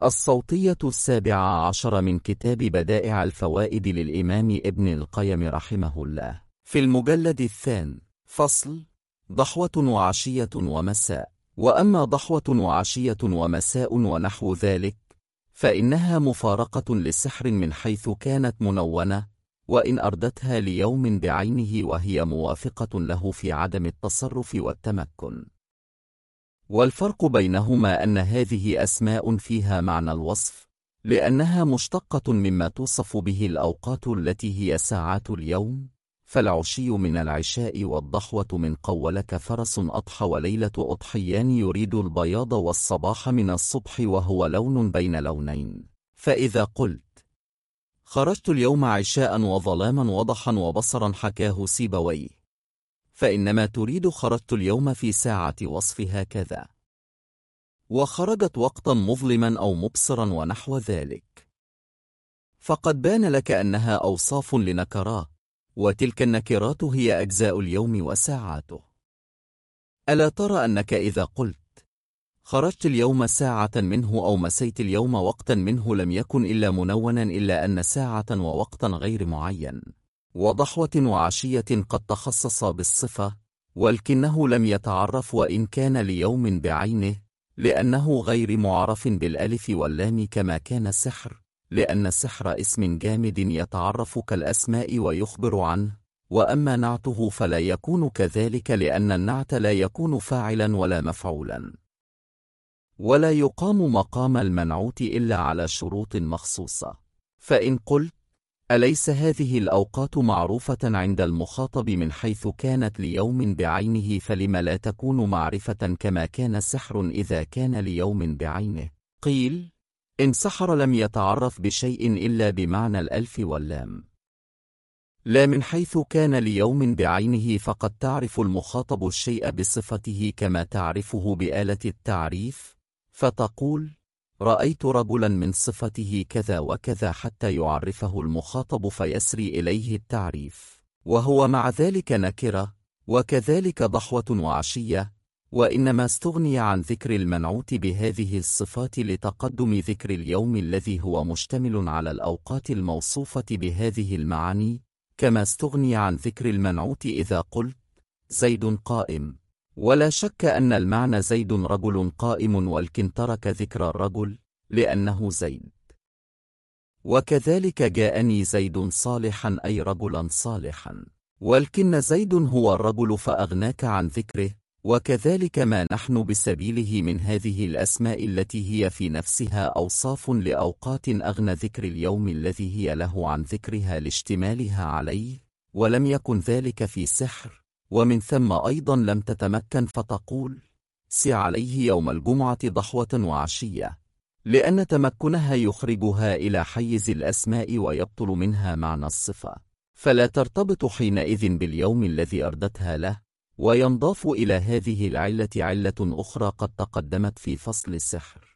الصوتية 17 من كتاب بدائع الفوائد للإمام ابن القيم رحمه الله، في المجلد الثاني. فصل: ضحوة وعشية ومساء. وأما ضحوة وعشية ومساء ونحو ذلك فإنها مفارقة لسحر من حيث كانت منونة، وإن أردتها ليوم بعينه وهي موافقة له في عدم التصرف والتمكن. والفرق بينهما أن هذه أسماء فيها معنى الوصف، لأنها مشتقة مما توصف به الأوقات التي هي ساعات اليوم، فالعشي من العشاء والضحوة من قولك فرس أضحى وليلة أضحيان يريد البياض والصباح من الصبح وهو لون بين لونين. فإذا قلت خرجت اليوم عشاء وظلاما وضحا وبصرا حكاه سيبويه، فإنما تريد خرجت اليوم في ساعة وصفها كذا، وخرجت وقتا مظلما أو مبصرا ونحو ذلك، فقد بان لك أنها أوصاف لنكرات، وتلك النكرات هي أجزاء اليوم وساعاته. ألا ترى أنك إذا قلت خرجت اليوم ساعة منه أو مسيت اليوم وقتا منه لم يكن إلا منونا، إلا أن ساعة ووقتا غير معين. وضحوة وعشية قد تخصص بالصفة، ولكنه لم يتعرف وإن كان ليوم بعينه، لأنه غير معرف بالألف واللام كما كان سحر، لأن السحر اسم جامد يتعرف كالأسماء ويخبر عنه، وأما نعته فلا يكون كذلك، لأن النعت لا يكون فاعلا ولا مفعولا، ولا يقام مقام المنعوت إلا على شروط مخصوصة. فإن قلت أليس هذه الأوقات معروفة عند المخاطب من حيث كانت ليوم بعينه، فلم لا تكون معرفة كما كان سحر إذا كان ليوم بعينه؟ قيل إن سحر لم يتعرف بشيء إلا بمعنى الألف واللام، لا من حيث كان ليوم بعينه، فقد تعرف المخاطب الشيء بصفته كما تعرفه بآلة التعريف، فتقول رأيت رجلا من صفته كذا وكذا حتى يعرفه المخاطب فيسري إليه التعريف، وهو مع ذلك نكرة. وكذلك ضحوة وعشية، وإنما استغني عن ذكر المنعوت بهذه الصفات لتقدم ذكر اليوم الذي هو مشتمل على الأوقات الموصوفة بهذه المعاني، كما استغني عن ذكر المنعوت إذا قلت زيد قائم، ولا شك أن المعنى زيد رجل قائم، ولكن ترك ذكر الرجل لأنه زيد. وكذلك جاءني زيد صالحا أي رجلا صالحا، ولكن زيد هو الرجل فأغناك عن ذكره. وكذلك ما نحن بسبيله من هذه الأسماء التي هي في نفسها أوصاف لأوقات أغنى ذكر اليوم الذي هي له عن ذكرها لاشتمالها عليه، ولم يكن ذلك في سحر، ومن ثم أيضا لم تتمكن فتقول سي عليه يوم الجمعة ضحوة وعشية، لأن تمكنها يخرجها إلى حيز الأسماء ويبطل منها معنى الصفة، فلا ترتبط حينئذ باليوم الذي أردتها له. وينضاف إلى هذه العلة علة أخرى قد تقدمت في فصل السحر.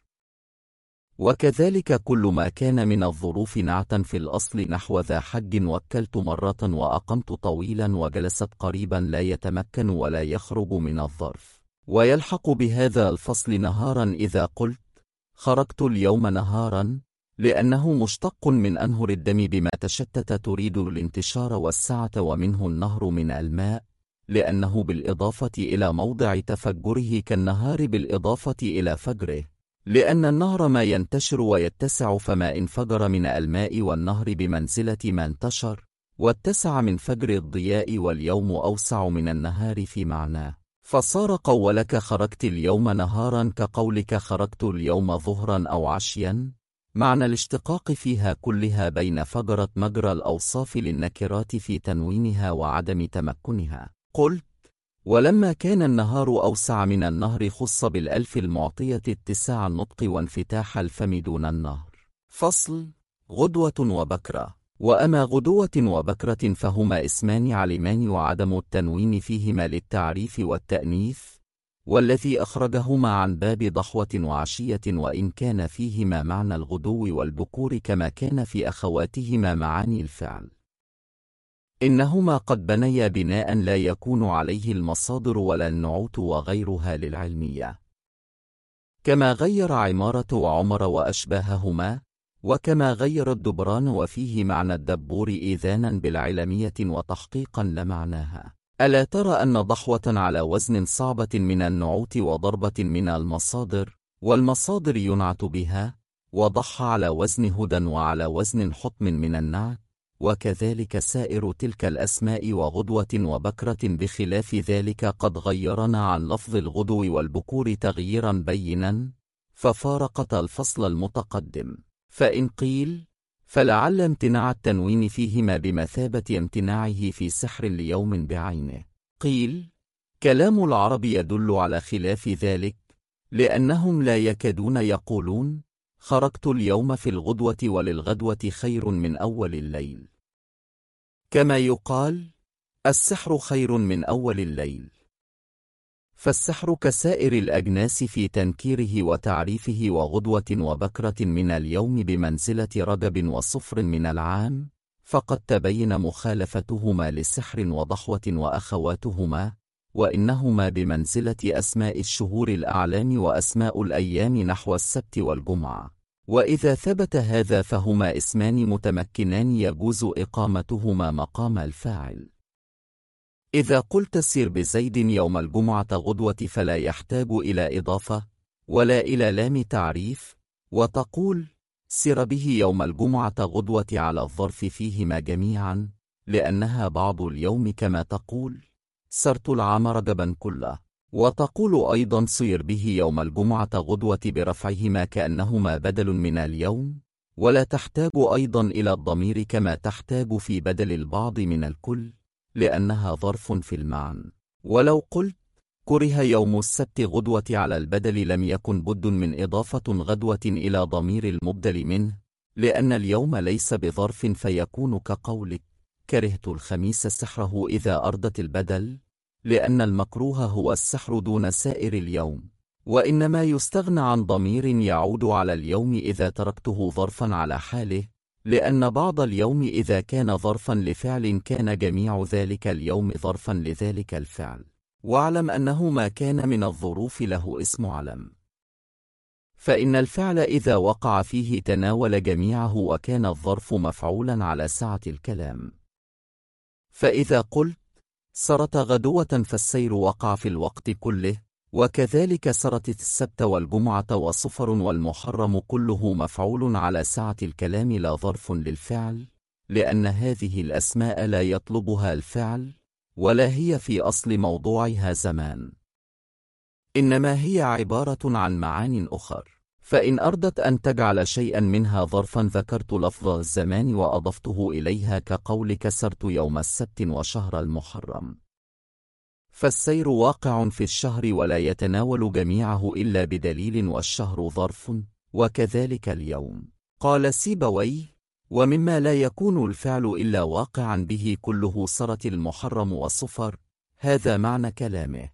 وكذلك كل ما كان من الظروف نعتا في الأصل، نحو ذا حج وكلت مرة وأقمت طويلا وجلست قريبا، لا يتمكن ولا يخرج من الظرف. ويلحق بهذا الفصل نهارا إذا قلت خرجت اليوم نهارا، لأنه مشتق من أنهر الدم بما تشتت تريد الانتشار والسعة، ومنه النهر من الماء، لأنه بالإضافة إلى موضع تفجره كالنهار بالإضافة إلى فجره، لأن النهر ما ينتشر ويتسع، فما انفجر من الماء والنهر بمنزلة ما انتشر واتسع من فجر الضياء، واليوم أوسع من النهار في معناه، فصار قولك خرجت اليوم نهارا كقولك خرجت اليوم ظهرا أو عشيا، معنى الاشتقاق فيها كلها بين فجرت مجرى الأوصاف للنكرات في تنوينها وعدم تمكنها. قلت ولما كان النهار أوسع من النهر خص بالألف المعطية اتساع النطق وانفتاح الفم دون النهر. فصل: غدوة وبكرة. وأما غدوة وبكرة فهما اسمان علمان، وعدم التنوين فيهما للتعريف والتأنيث، والذي أخرجهما عن باب ضحوة وعشية، وإن كان فيهما معنى الغدو والبكور كما كان في أخواتهما معاني الفعل، إنهما قد بنيا بناء لا يكون عليه المصادر ولا النعوت وغيرها للعلمية. كما غير عمارة وعمر وأشباههما، وكما غير الدبران وفيه معنى الدبور إيذانا بالعلمية وتحقيقا لمعناها. ألا ترى أن ضحوة على وزن صعبة من النعوت وضربة من المصادر، والمصادر ينعت بها، وضح على وزن هدى وعلى وزن حطم من النعت، وكذلك سائر تلك الأسماء وغدوة وبكرة، بخلاف ذلك قد غيرنا عن لفظ الغدو والبكور تغييرا بينا، ففارقت الفصل المتقدم. فإن قيل فلعل امتناع التنوين فيهما بمثابة امتناعه في سحر ليوم بعينه. قيل كلام العرب يدل على خلاف ذلك، لأنهم لا يكادون يقولون خرجت اليوم في الغدوة وللغدوة خير من أول الليل، كما يقال السحر خير من أول الليل. فالسحر كسائر الأجناس في تنكيره وتعريفه، وغدوة وبكرة من اليوم بمنزلة رجب وصفر من العام، فقد تبين مخالفتهما لسحر وضحوة وأخواتهما، وإنهما بمنزلة أسماء الشهور الأعلام وأسماء الأيام نحو السبت والجمعة. وإذا ثبت هذا فهما اسمان متمكنان يجوز إقامتهما مقام الفاعل. إذا قلت سر بزيد يوم الجمعة غدوة فلا يحتاج إلى إضافة ولا إلى لام تعريف، وتقول سر به يوم الجمعة غدوة على الظرف فيهما جميعا، لأنها بعض اليوم، كما تقول سرت العام رجبا كله، وتقول أيضا سير به يوم الجمعة غدوة برفعهما كأنهما بدل من اليوم، ولا تحتاج أيضا إلى الضمير كما تحتاج في بدل البعض من الكل، لأنها ظرف في المعنى. ولو قلت كره يوم السبت غدوة على البدل لم يكن بد من إضافة غدوة إلى ضمير المبدل منه، لأن اليوم ليس بظرف، فيكون كقولك كرهت الخميس سحره إذا أردت البدل، لأن المكروه هو السحر دون سائر اليوم، وإنما يستغنى عن ضمير يعود على اليوم إذا تركته ظرفا على حاله، لأن بعض اليوم إذا كان ظرفا لفعل كان جميع ذلك اليوم ظرفا لذلك الفعل. واعلم أنه ما كان من الظروف له اسم علم، فإن الفعل إذا وقع فيه تناول جميعه وكان الظرف مفعولا على سعة الكلام. فإذا قلت سرت غدوة فالسير وقع في الوقت كله، وكذلك سرت السبت والجمعة وصفر والمحرم كله مفعول على سعة الكلام لا ظرف للفعل، لأن هذه الأسماء لا يطلبها الفعل ولا هي في أصل موضوعها زمان، إنما هي عبارة عن معان أخر. فإن أردت أن تجعل شيئا منها ظرفا ذكرت لفظ الزمان وأضفته إليها، كقولك سرت يوم السبت وشهر المحرم، فالسير واقع في الشهر ولا يتناول جميعه إلا بدليل، والشهر ظرف، وكذلك اليوم. قال سيبويه ومما لا يكون الفعل إلا واقعا به كله سرت المحرم والصفر، هذا معنى كلامه.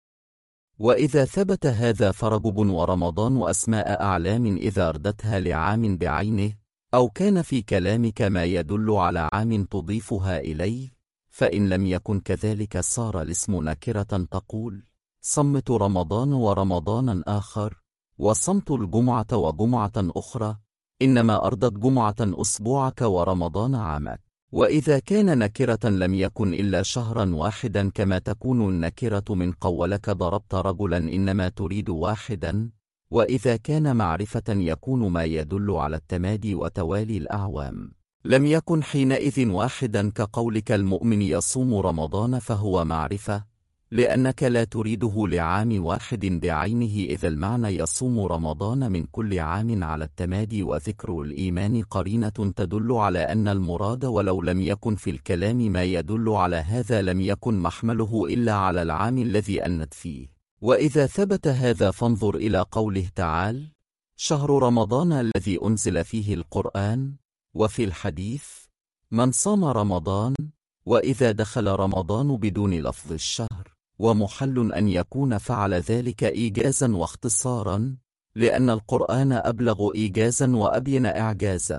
وإذا ثبت هذا فرجب ورمضان أسماء أعلام إذا أردتها لعام بعينه، أو كان في كلامك ما يدل على عام تضيفها إليه، فإن لم يكن كذلك صار الاسم نكرة، تقول صمت رمضان ورمضانا آخر، وصمت الجمعة وجمعة أخرى، إنما أردت جمعة أسبوعك ورمضان عامك. وإذا كان نكرة لم يكن إلا شهرا واحدا، كما تكون النكرة من قولك ضربت رجلا إنما تريد واحدا. وإذا كان معرفة يكون ما يدل على التمادي وتوالي الأعوام، لم يكن حينئذ واحدا، كقولك المؤمن يصوم رمضان، فهو معرفة لأنك لا تريده لعام واحد بعينه، إذا المعنى يصوم رمضان من كل عام على التمادي. وذكر الإيمان قرينة تدل على أن المراد، ولو لم يكن في الكلام ما يدل على هذا لم يكن محمله إلا على العام الذي أنت فيه. وإذا ثبت هذا فانظر إلى قوله تعالى شهر رمضان الذي أنزل فيه القرآن، وفي الحديث من صام رمضان. وإذا دخل رمضان بدون لفظ الشهر، ومحل أن يكون فعل ذلك إيجازا واختصارا، لأن القرآن أبلغ إيجازا وأبين إعجازا.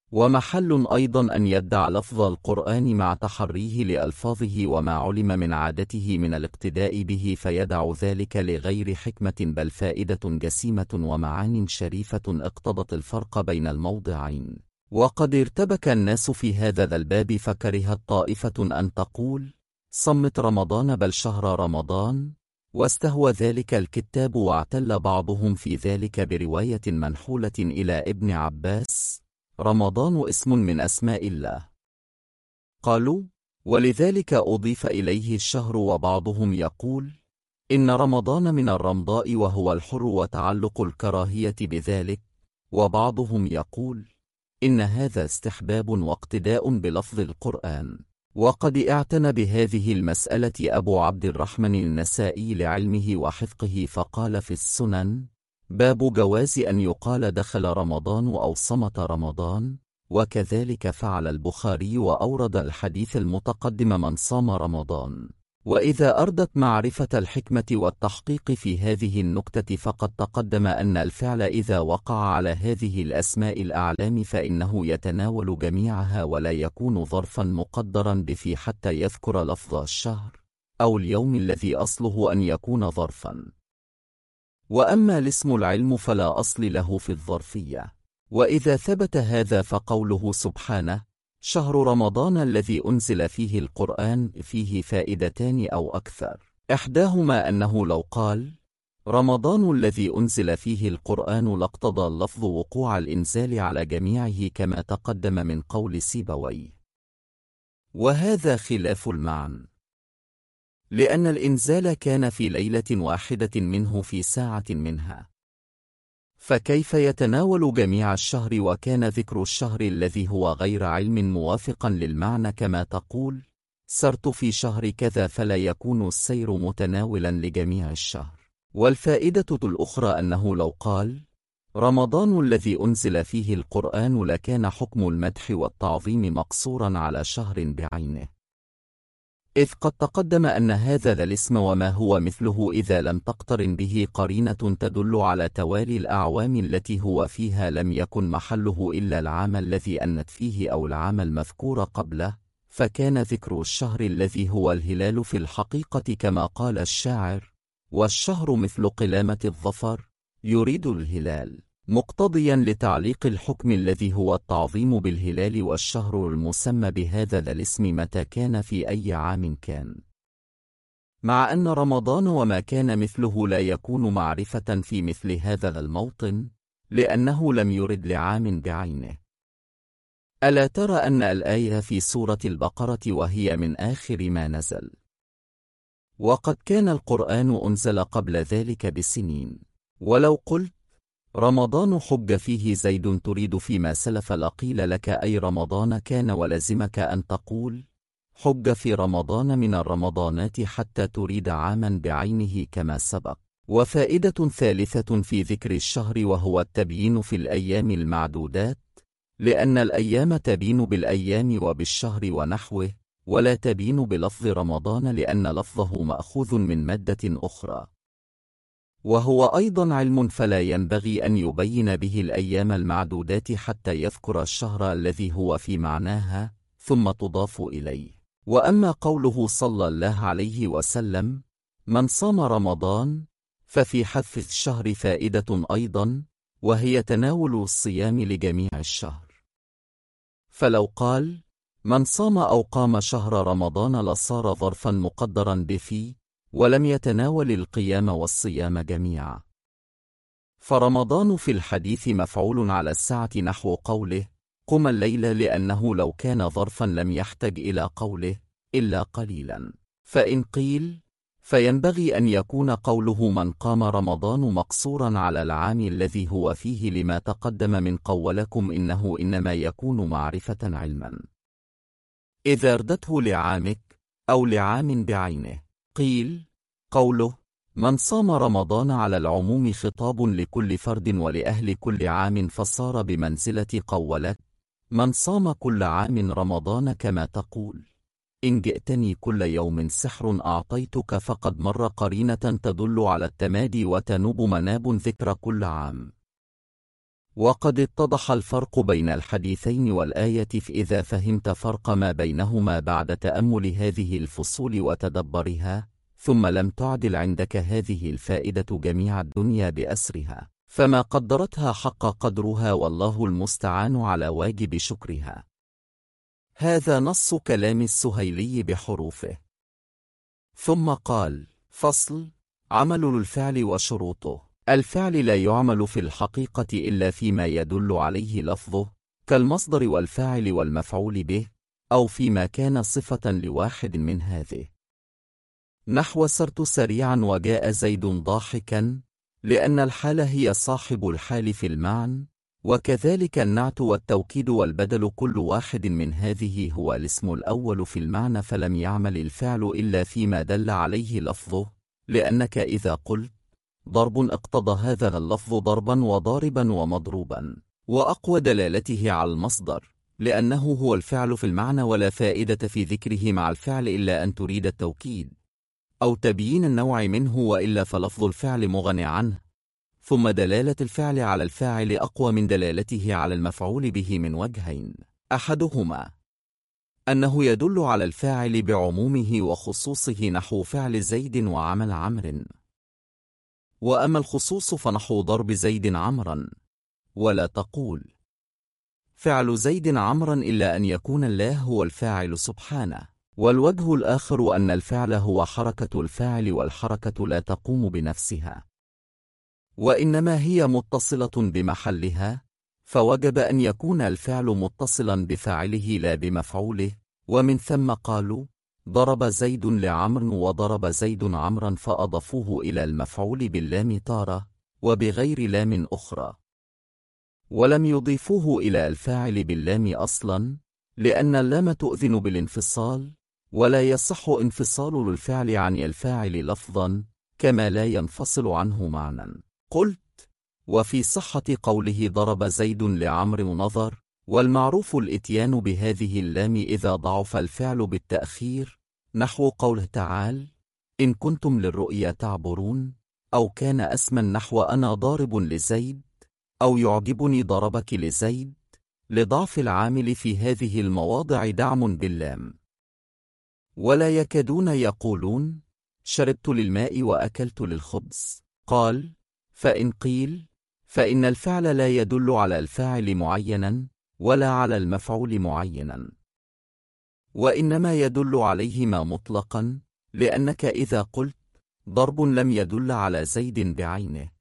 ومحل أيضا أن يدع لفظ القرآن مع تحريه لألفاظه وما علم من عادته من الاقتداء به، فيدع ذلك لغير حكمة بل فائدة جسيمة ومعان شريفة اقتضت الفرق بين الموضعين. وقد ارتبك الناس في هذا الباب، فكرهت طائفة أن تقول صمت رمضان بل شهر رمضان، واستهوى ذلك الكتاب، واعتل بعضهم في ذلك برواية منحولة إلى ابن عباس رمضان اسم من أسماء الله. قالوا ولذلك أضيف إليه الشهر، وبعضهم يقول إن رمضان من الرمضاء وهو الحر وتعلق الكراهية بذلك، وبعضهم يقول إن هذا استحباب واقتداء بلفظ القرآن. وقد اعتنى بهذه المسألة أبو عبد الرحمن النسائي لعلمه وحفظه، فقال في السنن: باب جواز أن يقال دخل رمضان أو صمت رمضان. وكذلك فعل البخاري، وأورد الحديث المتقدم من صام رمضان. وإذا أردت معرفة الحكمة والتحقيق في هذه النكتة، فقد تقدم أن الفعل إذا وقع على هذه الأسماء الأعلام فإنه يتناول جميعها، ولا يكون ظرفا مقدرا بفي حتى يذكر لفظ الشهر أو اليوم الذي أصله أن يكون ظرفا. وأما الاسم العلم فلا أصل له في الظرفية. وإذا ثبت هذا فقوله سبحانه شهر رمضان الذي أنزل فيه القرآن فيه فائدتان أو أكثر. إحداهما أنه لو قال رمضان الذي أنزل فيه القرآن لاقتضى اللفظ وقوع الإنزال على جميعه كما تقدم من قول سيبويه، وهذا خلاف المعنى، لأن الإنزال كان في ليلة واحدة منه في ساعة منها، فكيف يتناول جميع الشهر؟ وكان ذكر الشهر الذي هو غير علم موافقا للمعنى، كما تقول سرت في شهر كذا، فلا يكون السير متناولا لجميع الشهر. والفائدة الأخرى أنه لو قال رمضان الذي أنزل فيه القرآن لكان حكم المدح والتعظيم مقصورا على شهر بعينه، إذ قد تقدم أن هذا الاسم وما هو مثله إذا لم تقترن به قرينة تدل على توالي الأعوام التي هو فيها لم يكن محله إلا العام الذي أنت فيه أو العام المذكور قبله، فكان ذكر الشهر الذي هو الهلال في الحقيقة كما قال الشاعر: والشهر مثل قلامة الظفر يريد الهلال، مقتضيا لتعليق الحكم الذي هو التعظيم بالهلال، والشهر المسمى بهذا الاسم متى كان في أي عام كان، مع أن رمضان وما كان مثله لا يكون معرفة في مثل هذا الموطن، لأنه لم يرد لعام بعينه. ألا ترى أن الآية في سورة البقرة وهي من آخر ما نزل، وقد كان القرآن أنزل قبل ذلك بسنين. ولو قلت رمضان حج فيه زيد تريد فيما سلف لقيل لك أي رمضان كان، ولزمك أن تقول حج في رمضان من الرمضانات حتى تريد عاما بعينه كما سبق. وفائدة ثالثة في ذكر الشهر وهو التبيين في الأيام المعدودات، لأن الأيام تبين بالأيام وبالشهر ونحوه، ولا تبين بلفظ رمضان لأن لفظه مأخوذ من مادة أخرى، وهو أيضا علم، فلا ينبغي أن يبين به الأيام المعدودات حتى يذكر الشهر الذي هو في معناها ثم تضاف إليه. وأما قوله صلى الله عليه وسلم من صام رمضان، ففي حذف الشهر فائدة أيضا، وهي تناول الصيام لجميع الشهر. فلو قال من صام أو قام شهر رمضان لصار ظرفا مقدرا بفي، ولم يتناول القيام والصيام جميعا. فرمضان في الحديث مفعول على السعة نحو قوله قم الليل، لأنه لو كان ظرفا لم يحتج إلى قوله إلا قليلا. فإن قيل فينبغي أن يكون قوله من قام رمضان مقصورا على العام الذي هو فيه، لما تقدم من قولكم إنه إنما يكون معرفة علما إذا اردته لعامك أو لعام بعينه. قيل قوله من صام رمضان على العموم خطاب لكل فرد ولأهل كل عام، فصار بمنزلة قولك من صام كل عام رمضان، كما تقول إن جئتني كل يوم سحر أعطيتك، فقد مر قرينة تدل على التمادي وتنوب مناب ذكر كل عام. وقد اتضح الفرق بين الحديثين والآية إذا فهمت فرق ما بينهما بعد تأمل هذه الفصول وتدبرها، ثم لم تعدل عندك هذه الفائدة جميع الدنيا بأسرها، فما قدرتها حق قدرها، والله المستعان على واجب شكرها. هذا نص كلام السهيلي بحروفه. ثم قال: فصل: عمل الفعل وشروطه. الفعل لا يعمل في الحقيقة إلا فيما يدل عليه لفظه، كالمصدر والفاعل والمفعول به، أو فيما كان صفة لواحد من هذه، نحو سرت سريعا وجاء زيد ضاحكا، لأن الحال هي صاحب الحال في المعنى، وكذلك النعت والتوكيد والبدل، كل واحد من هذه هو الاسم الأول في المعنى، فلم يعمل الفعل إلا فيما دل عليه لفظه، لأنك إذا قلت ضرب اقتضى هذا اللفظ ضربا وضاربا ومضروبا، وأقوى دلالته على المصدر، لأنه هو الفعل في المعنى، ولا فائدة في ذكره مع الفعل إلا أن تريد التوكيد أو تبيين النوع منه، وإلا فلفظ الفعل مغني عنه. ثم دلالة الفعل على الفاعل أقوى من دلالته على المفعول به من وجهين: أحدهما أنه يدل على الفاعل بعمومه وخصوصه، نحو فعل زيد وعمل عمرو، وأما الخصوص فنحو ضرب زيد عمرا، ولا تقول فعل زيد عمرا إلا أن يكون الله هو الفاعل سبحانه. والوجه الآخر أن الفعل هو حركة الفاعل، والحركة لا تقوم بنفسها، وإنما هي متصلة بمحلها، فوجب أن يكون الفعل متصلا بفاعله لا بمفعوله، ومن ثم قالوا ضرب زيد لعمرو وضرب زيد عمرا، فأضافوه إلى المفعول باللام تارة وبغير لام أخرى، ولم يضيفوه إلى الفاعل باللام أصلا، لأن اللام تؤذن بالانفصال، ولا يصح انفصال الفعل عن الفاعل لفظا، كما لا ينفصل عنه معنى. قلت: وفي صحة قوله ضرب زيد لعمرو نظر، والمعروف الإتيان بهذه اللام إذا ضعف الفعل بالتأخير، نحو قوله تعالى: إن كنتم للرؤيا تعبرون، أو كان اسما نحو أنا ضارب لزيد، أو يعجبني ضربك لزيد، لضعف العامل في هذه المواضع دعم باللام. ولا يكادون يقولون شربت للماء وأكلت للخبز. قال: فإن قيل فإن الفعل لا يدل على الفاعل معينا ولا على المفعول معينا، وإنما يدل عليهما مطلقا، لأنك إذا قلت ضرب لم يدل على زيد بعينه،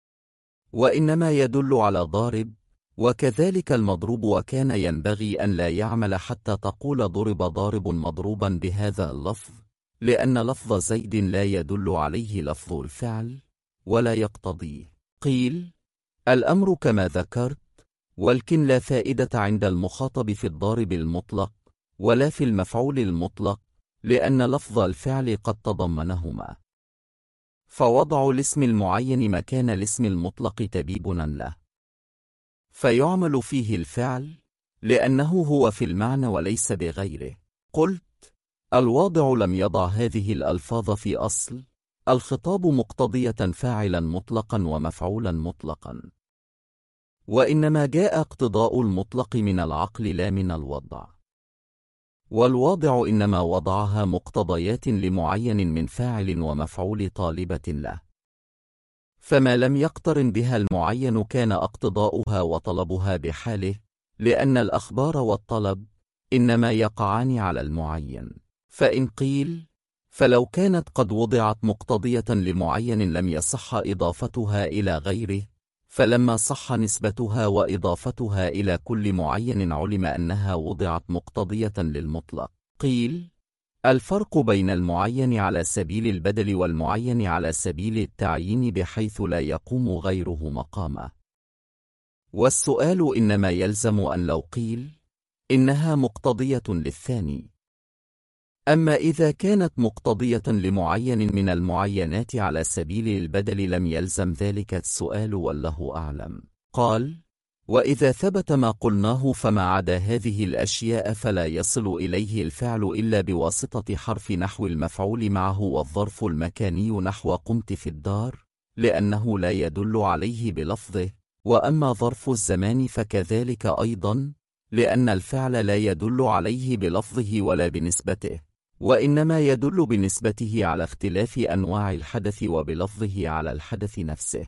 وإنما يدل على ضارب، وكذلك المضروب، وكان ينبغي أن لا يعمل حتى تقول ضرب ضارب مضروبا بهذا اللفظ، لأن لفظ زيد لا يدل عليه لفظ الفعل ولا يقتضيه. قيل: الأمر كما ذكرت، ولكن لا فائدة عند المخاطب في الضارب المطلق ولا في المفعول المطلق، لأن لفظ الفعل قد تضمنهما، فوضع الاسم المعين مكان الاسم المطلق تبيبنا له، فيعمل فيه الفعل لأنه هو في المعنى وليس بغيره. قلت: الواضع لم يضع هذه الألفاظ في أصل الخطاب مقتضية فاعلا مطلقا ومفعولا مطلقا، وإنما جاء اقتضاء المطلق من العقل لا من الوضع، والواضع إنما وضعها مقتضيات لمعين من فاعل ومفعول طالبة له، فما لم يقترن بها المعين كان اقتضاؤها وطلبها بحاله، لأن الأخبار والطلب إنما يقعان على المعين. فإن قيل فلو كانت قد وضعت مقتضية لمعين لم يصح إضافتها إلى غيره، فلما صح نسبتها وإضافتها إلى كل معين علم أنها وضعت مقتضية للمطلق. قيل: الفرق بين المعين على سبيل البدل والمعين على سبيل التعيين بحيث لا يقوم غيره مقامه. والسؤال إنما يلزم أن لو قيل إنها مقتضية للثاني. أما إذا كانت مقتضية لمعين من المعينات على سبيل البدل لم يلزم ذلك السؤال، والله أعلم. قال: وإذا ثبت ما قلناه فما عدا هذه الأشياء فلا يصل إليه الفعل إلا بواسطة حرف نحو المفعول معه، والظرف المكاني نحو قمت في الدار، لأنه لا يدل عليه بلفظه، وأما ظرف الزمان فكذلك أيضا، لأن الفعل لا يدل عليه بلفظه ولا بنسبته، وإنما يدل بنسبته على اختلاف أنواع الحدث وبلفظه على الحدث نفسه.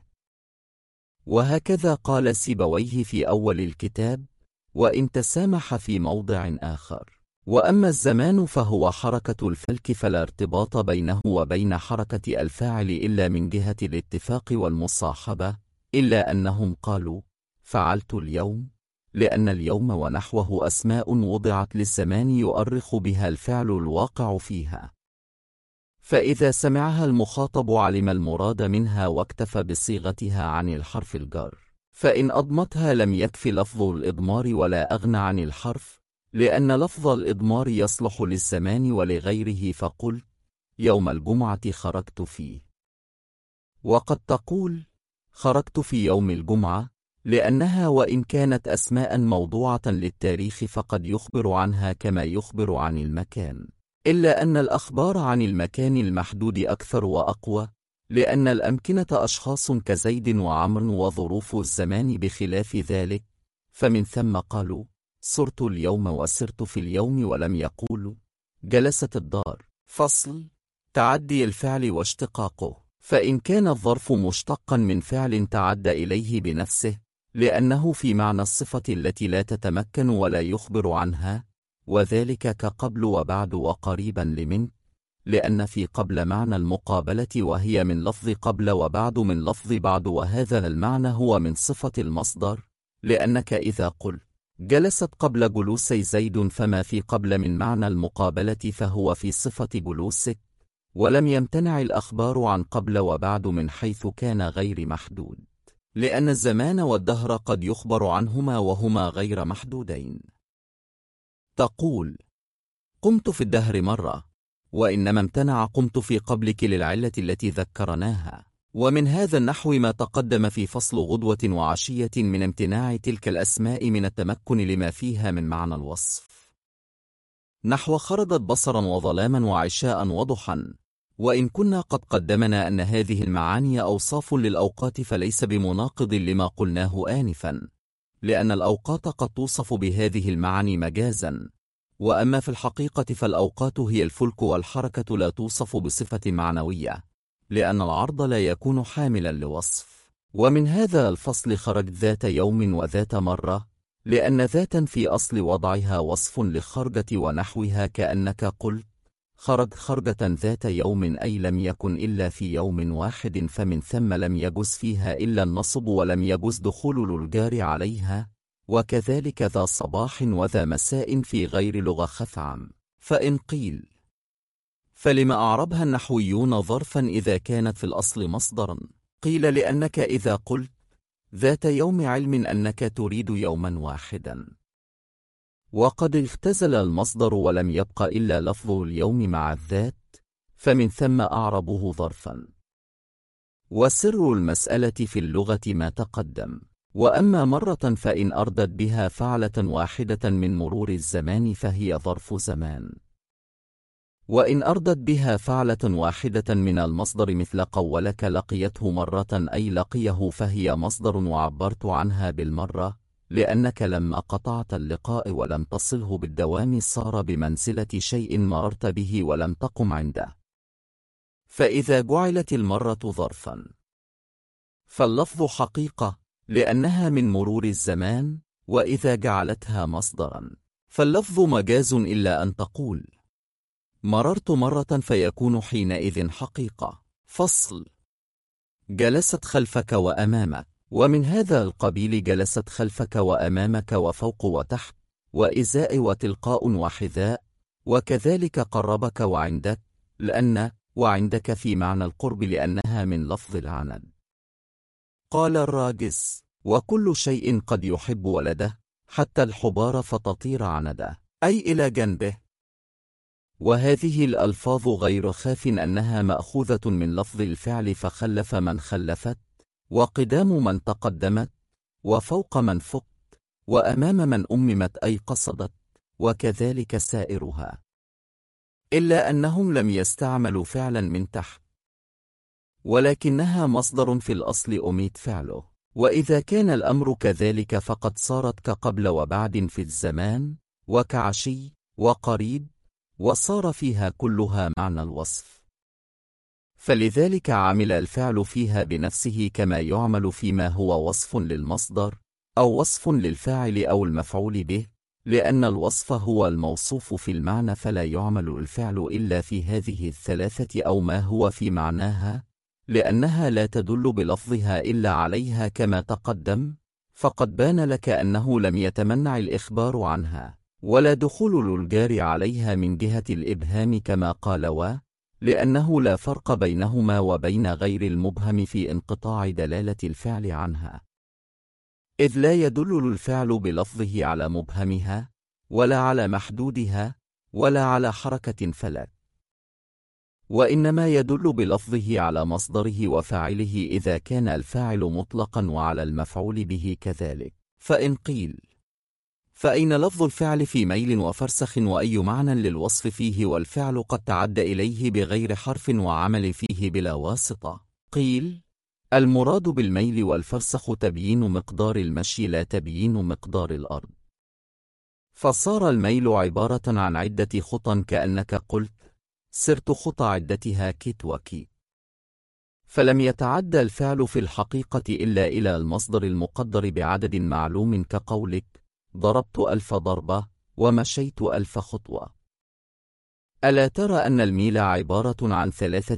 وهكذا قال سيبويه في أول الكتاب، وإن تسامح في موضع آخر. وأما الزمان فهو حركة الفلك، فلا ارتباط بينه وبين حركة الفاعل إلا من جهة الاتفاق والمصاحبة، إلا أنهم قالوا فعلت اليوم، لأن اليوم ونحوه أسماء وضعت للزمان يؤرخ بها الفعل الواقع فيها، فإذا سمعها المخاطب علم المراد منها واكتفى بصيغتها عن الحرف الجار، فإن أضمتها لم يكف لفظ الإضمار ولا أغنى عن الحرف، لأن لفظ الإضمار يصلح للزمان ولغيره، فقل يوم الجمعة خرجت فيه، وقد تقول خرجت في يوم الجمعة، لأنها وإن كانت أسماء موضوعة للتاريخ فقد يخبر عنها كما يخبر عن المكان، إلا أن الأخبار عن المكان المحدود أكثر وأقوى، لأن الأمكنة أشخاص كزيد وعمر وظروف الزمان بخلاف ذلك، فمن ثم قالوا صرت اليوم وسرت في اليوم، ولم يقولوا جلست الدار. فصل: تعدي الفعل واشتقاقه. فإن كان الظرف مشتقا من فعل تعدى إليه بنفسه، لأنه في معنى الصفة التي لا تتمكن ولا يخبر عنها، وذلك كقبل وبعد وقريبا لمن، لأن في قبل معنى المقابلة وهي من لفظ قبل، وبعد من لفظ بعد، وهذا المعنى هو من صفة المصدر، لأنك إذا قل جلست قبل جلوسي زيد فما في قبل من معنى المقابلة فهو في صفة جلوسك، ولم يمتنع الأخبار عن قبل وبعد من حيث كان غير محدود، لأن الزمان والدهر قد يخبر عنهما وهما غير محدودين. تقول قمت في الدهر مرة، وإنما امتنع قمت في قبلك للعلة التي ذكرناها. ومن هذا النحو ما تقدم في فصل غدوة وعشية من امتناع تلك الأسماء من التمكن لما فيها من معنى الوصف، نحو خرجت بصرا وظلاما وعشاء وضحا. وإن كنا قد قدمنا أن هذه المعاني أوصاف للأوقات فليس بمناقض لما قلناه آنفا، لأن الأوقات قد توصف بهذه المعاني مجازا، وأما في الحقيقة فالأوقات هي الفلك والحركة لا توصف بصفة معنوية، لأن العرض لا يكون حاملا لوصف. ومن هذا الفصل خرج ذات يوم وذات مرة، لأن ذاتا في أصل وضعها وصف للخرجة ونحوها، كأنك قلت خرج خرجة ذات يوم، أي لم يكن إلا في يوم واحد، فمن ثم لم يجز فيها إلا النصب ولم يجز دخول الجار عليها، وكذلك ذا صباح وذا مساء في غير لغة خفعم. فإن قيل فلما أعربها النحويون ظرفا إذا كانت في الأصل مصدرا؟ قيل لأنك إذا قلت ذات يوم علم أنك تريد يوما واحدا، وقد اختزل المصدر ولم يبق إلا لفظ اليوم مع الذات، فمن ثم أعربه ظرفا. وسر المسألة في اللغة ما تقدم. وأما مرة فإن أردت بها فعلة واحدة من مرور الزمان فهي ظرف زمان، وإن أردت بها فعلة واحدة من المصدر مثل قولك لقيته مرة أي لقيه فهي مصدر وعبرت عنها بالمرة، لأنك لما قطعت اللقاء ولم تصله بالدوام صار بمنزلة شيء مررت به ولم تقم عنده. فإذا جعلت المرة ظرفا فاللفظ حقيقة لأنها من مرور الزمان، وإذا جعلتها مصدرا فاللفظ مجاز، إلا أن تقول مررت مرة فيكون حينئذ حقيقة. فصل: جلست خلفك وأمامك. ومن هذا القبيل جلست خلفك وأمامك وفوق وتحت وإزاء وتلقاء وحذاء، وكذلك قربك وعندك، لأن وعندك في معنى القرب لأنها من لفظ العند. قال الراجس: وكل شيء قد يحب ولده حتى الحبار فتطير عنده، أي إلى جنبه. وهذه الألفاظ غير خاف أنها مأخوذة من لفظ الفعل، فخلف من خلفت، وقدام من تقدمت، وفوق من فقت، وأمام من أممت أي قصدت، وكذلك سائرها، إلا أنهم لم يستعملوا فعلا من تحت، ولكنها مصدر في الأصل أميت فعله. وإذا كان الأمر كذلك فقد صارت كقبل وبعد في الزمان، وكعشي وقريب، وصار فيها كلها معنى الوصف. فلذلك عمل الفعل فيها بنفسه كما يعمل فيما هو وصف للمصدر أو وصف للفاعل أو المفعول به، لأن الوصف هو الموصوف في المعنى، فلا يعمل الفعل إلا في هذه الثلاثة أو ما هو في معناها، لأنها لا تدل بلفظها إلا عليها كما تقدم. فقد بان لك أنه لم يتمنع الإخبار عنها ولا دخول الجار عليها من جهة الإبهام كما قال لأنه لا فرق بينهما وبين غير المبهم في انقطاع دلالة الفعل عنها، إذ لا يدل الفعل بلفظه على مبهمها ولا على محدودها ولا على حركة فلك، وإنما يدل بلفظه على مصدره وفاعله إذا كان الفاعل مطلقا، وعلى المفعول به كذلك. فإن قيل: فأين لفظ الفعل في ميل وفرسخ، وأي معنى للوصف فيه والفعل قد تعد إليه بغير حرف وعمل فيه بلا واسطة؟ قيل: المراد بالميل والفرسخ تبيين مقدار المشي لا تبيين مقدار الأرض، فصار الميل عبارة عن عدة خطى كأنك قلت سرت خطى عدتها كت وكي، فلم يتعدى الفعل في الحقيقة إلا إلى المصدر المقدر بعدد معلوم كقولك ضربت 1000 ضربة ومشيت 1000 خطوة. ألا ترى أن الميل عبارة عن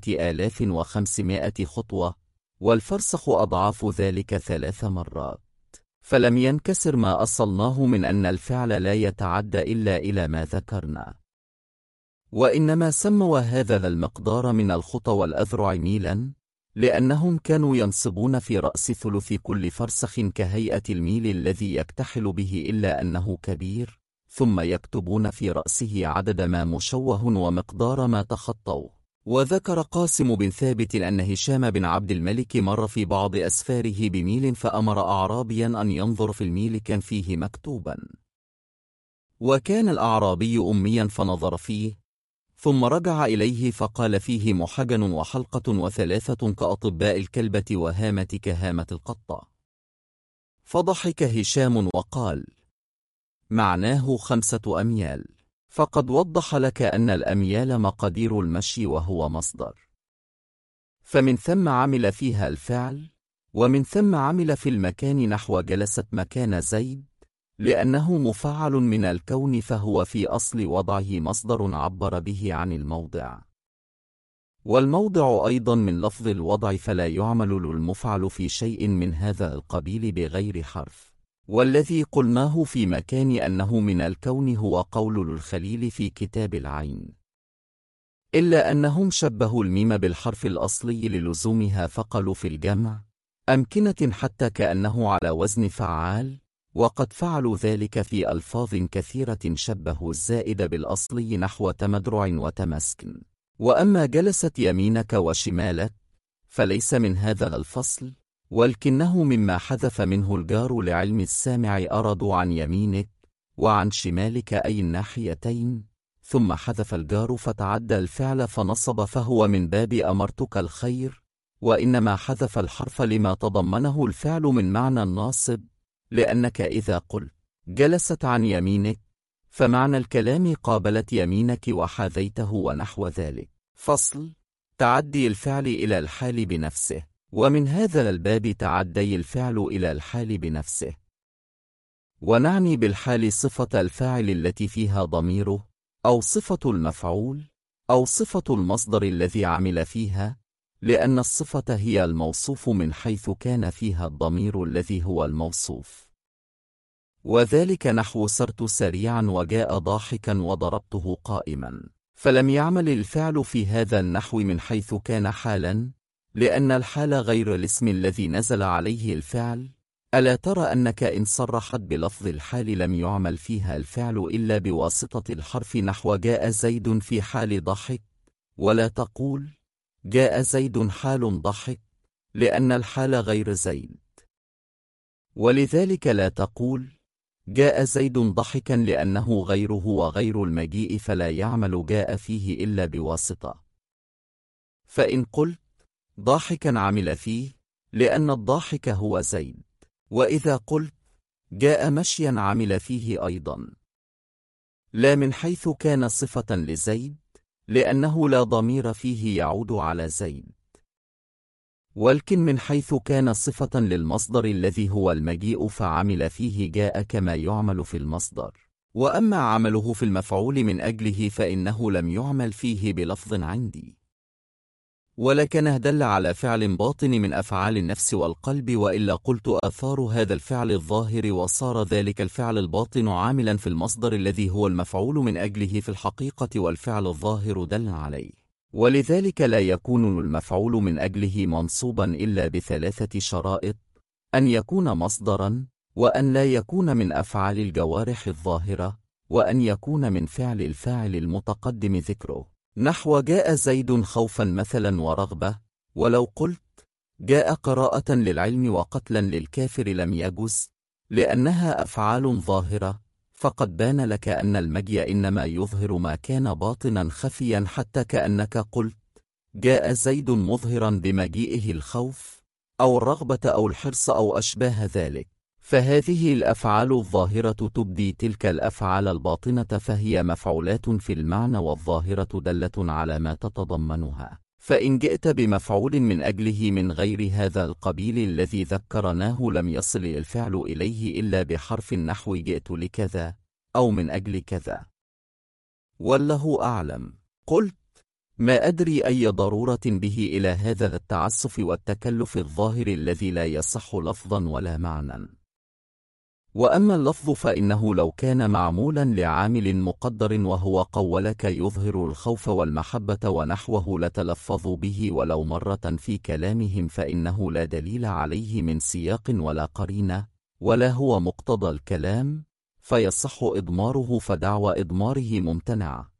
3500 خطوة، والفرسخ أضعاف ذلك 3 مرات، فلم ينكسر ما أصلناه من أن الفعل لا يتعدى إلا إلى ما ذكرنا، وإنما سموا هذا المقدار من الخطى والأذرع ميلا، لأنهم كانوا ينصبون في رأس ثلث كل فرسخ كهيئة الميل الذي يكتحل به إلا أنه كبير، ثم يكتبون في رأسه عدد ما مشوه ومقدار ما تخطوا. وذكر قاسم بن ثابت أن هشام بن عبد الملك مر في بعض أسفاره بميل، فأمر أعرابيا أن ينظر في الميل كان فيه مكتوبا، وكان الأعرابي أميا فنظر فيه، ثم رجع إليه فقال فيه محجن وحلقة و3 كأطباء الكلبة وهامة كهامة القطة. فضحك هشام وقال: معناه 5 أميال، فقد وضح لك أن الأميال مقادير المشي وهو مصدر، فمن ثم عمل فيها الفعل، ومن ثم عمل في المكان نحو جلست مكان زيد، لأنه مفعل من الكون، فهو في أصل وضعه مصدر عبر به عن الموضع، والموضع أيضا من لفظ الوضع، فلا يعمل المفعل في شيء من هذا القبيل بغير حرف. والذي قلناه في مكان أنه من الكون هو قول الخليل في كتاب العين، إلا أنهم شبهوا الميم بالحرف الأصلي للزومها، فقالوا في الجمع أمكنة حتى كأنه على وزن فعال، وقد فعلوا ذلك في ألفاظ كثيرة شبهوا الزائد بالأصلي نحو تمدرع وتمسكن. وأما جلست يمينك وشمالك فليس من هذا الفصل، ولكنه مما حذف منه الجار لعلم السامع أرادوا عن يمينك وعن شمالك أي الناحيتين، ثم حذف الجار فتعدى الفعل فنصب، فهو من باب أمرتك الخير، وإنما حذف الحرف لما تضمنه الفعل من معنى الناصب، لأنك إذا قلت جلست عن يمينك فمعنى الكلام قابلت يمينك وحاذيته ونحو ذلك. فصل: تعدي الفعل إلى الحال بنفسه. ومن هذا الباب تعدي الفعل إلى الحال بنفسه، ونعني بالحال صفة الفاعل التي فيها ضميره، أو صفة المفعول، أو صفة المصدر الذي عمل فيها، لأن الصفة هي الموصوف من حيث كان فيها الضمير الذي هو الموصوف، وذلك نحو سرت سريعا وجاء ضاحكا وضربته قائما، فلم يعمل الفعل في هذا النحو من حيث كان حالا، لأن الحال غير الاسم الذي نزل عليه الفعل. ألا ترى أنك إن صرحت بلفظ الحال لم يعمل فيها الفعل إلا بواسطة الحرف، نحو جاء زيد في حال ضحك، ولا تقول جاء زيد حال ضحك، لأن الحال غير زيد، ولذلك لا تقول جاء زيد ضحكا لأنه غيره وغير المجيء، فلا يعمل جاء فيه إلا بواسطة. فإن قلت ضاحكا عمل فيه لأن الضاحك هو زيد. وإذا قلت جاء مشيا عمل فيه أيضا، لا من حيث كان صفة لزيد، لأنه لا ضمير فيه يعود على زيد، ولكن من حيث كان صفة للمصدر الذي هو المجيء فعمل فيه جاء كما يعمل في المصدر. وأما عمله في المفعول من أجله فإنه لم يعمل فيه بلفظ عندي، ولكنه دل على فعل باطن من أفعال النفس والقلب، وإلا قلت آثار هذا الفعل الظاهر، وصار ذلك الفعل الباطن عاملا في المصدر الذي هو المفعول من أجله في الحقيقة، والفعل الظاهر دل عليه. ولذلك لا يكون المفعول من أجله منصوبا إلا بثلاثة شرائط: أن يكون مصدرا، وأن لا يكون من أفعال الجوارح الظاهرة، وأن يكون من فعل الفاعل المتقدم ذكره، نحو جاء زيد خوفا مثلا ورغبة. ولو قلت جاء قراءة للعلم وقتلا للكافر لم يجز، لأنها أفعال ظاهرة، فقد بان لك أن المجيء إنما يظهر ما كان باطنا خفيا، حتى كأنك قلت جاء زيد مظهرا بمجيئه الخوف أو الرغبة أو الحرص أو أشباه ذلك. فهذه الأفعال الظاهرة تبدي تلك الأفعال الباطنة، فهي مفعولات في المعنى، والظاهرة دالة على ما تتضمنها. فإن جئت بمفعول من أجله من غير هذا القبيل الذي ذكرناه لم يصل الفعل إليه إلا بحرف النحو جئت لكذا أو من أجل كذا، والله أعلم. قلت ما أدري أي ضرورة به إلى هذا التعسف والتكلف الظاهر الذي لا يصح لفظا ولا معنى. وأما اللفظ فإنه لو كان معمولا لعامل مقدر وهو قولك يظهر الخوف والمحبة ونحوه لتلفظوا به ولو مرة في كلامهم، فإنه لا دليل عليه من سياق ولا قرينة، ولا هو مقتضى الكلام، فيصح إضماره، فدعوى إضماره ممتنعة.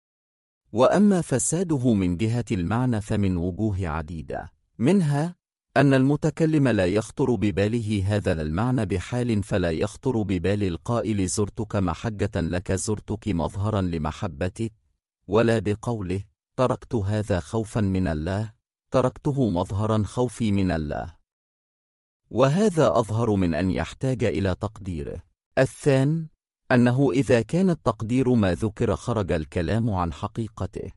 وأما فساده من جهة المعنى فمن وجوه عديدة، منها أن المتكلم لا يخطر بباله هذا المعنى بحال، فلا يخطر ببال القائل زرتك محجة لك، زرتك مظهرا لمحبتك، ولا بقوله تركت هذا خوفا من الله، تركته مظهرا خوفي من الله، وهذا أظهر من أن يحتاج إلى تقديره. الثاني أنه إذا كان التقدير ما ذكر خرج الكلام عن حقيقته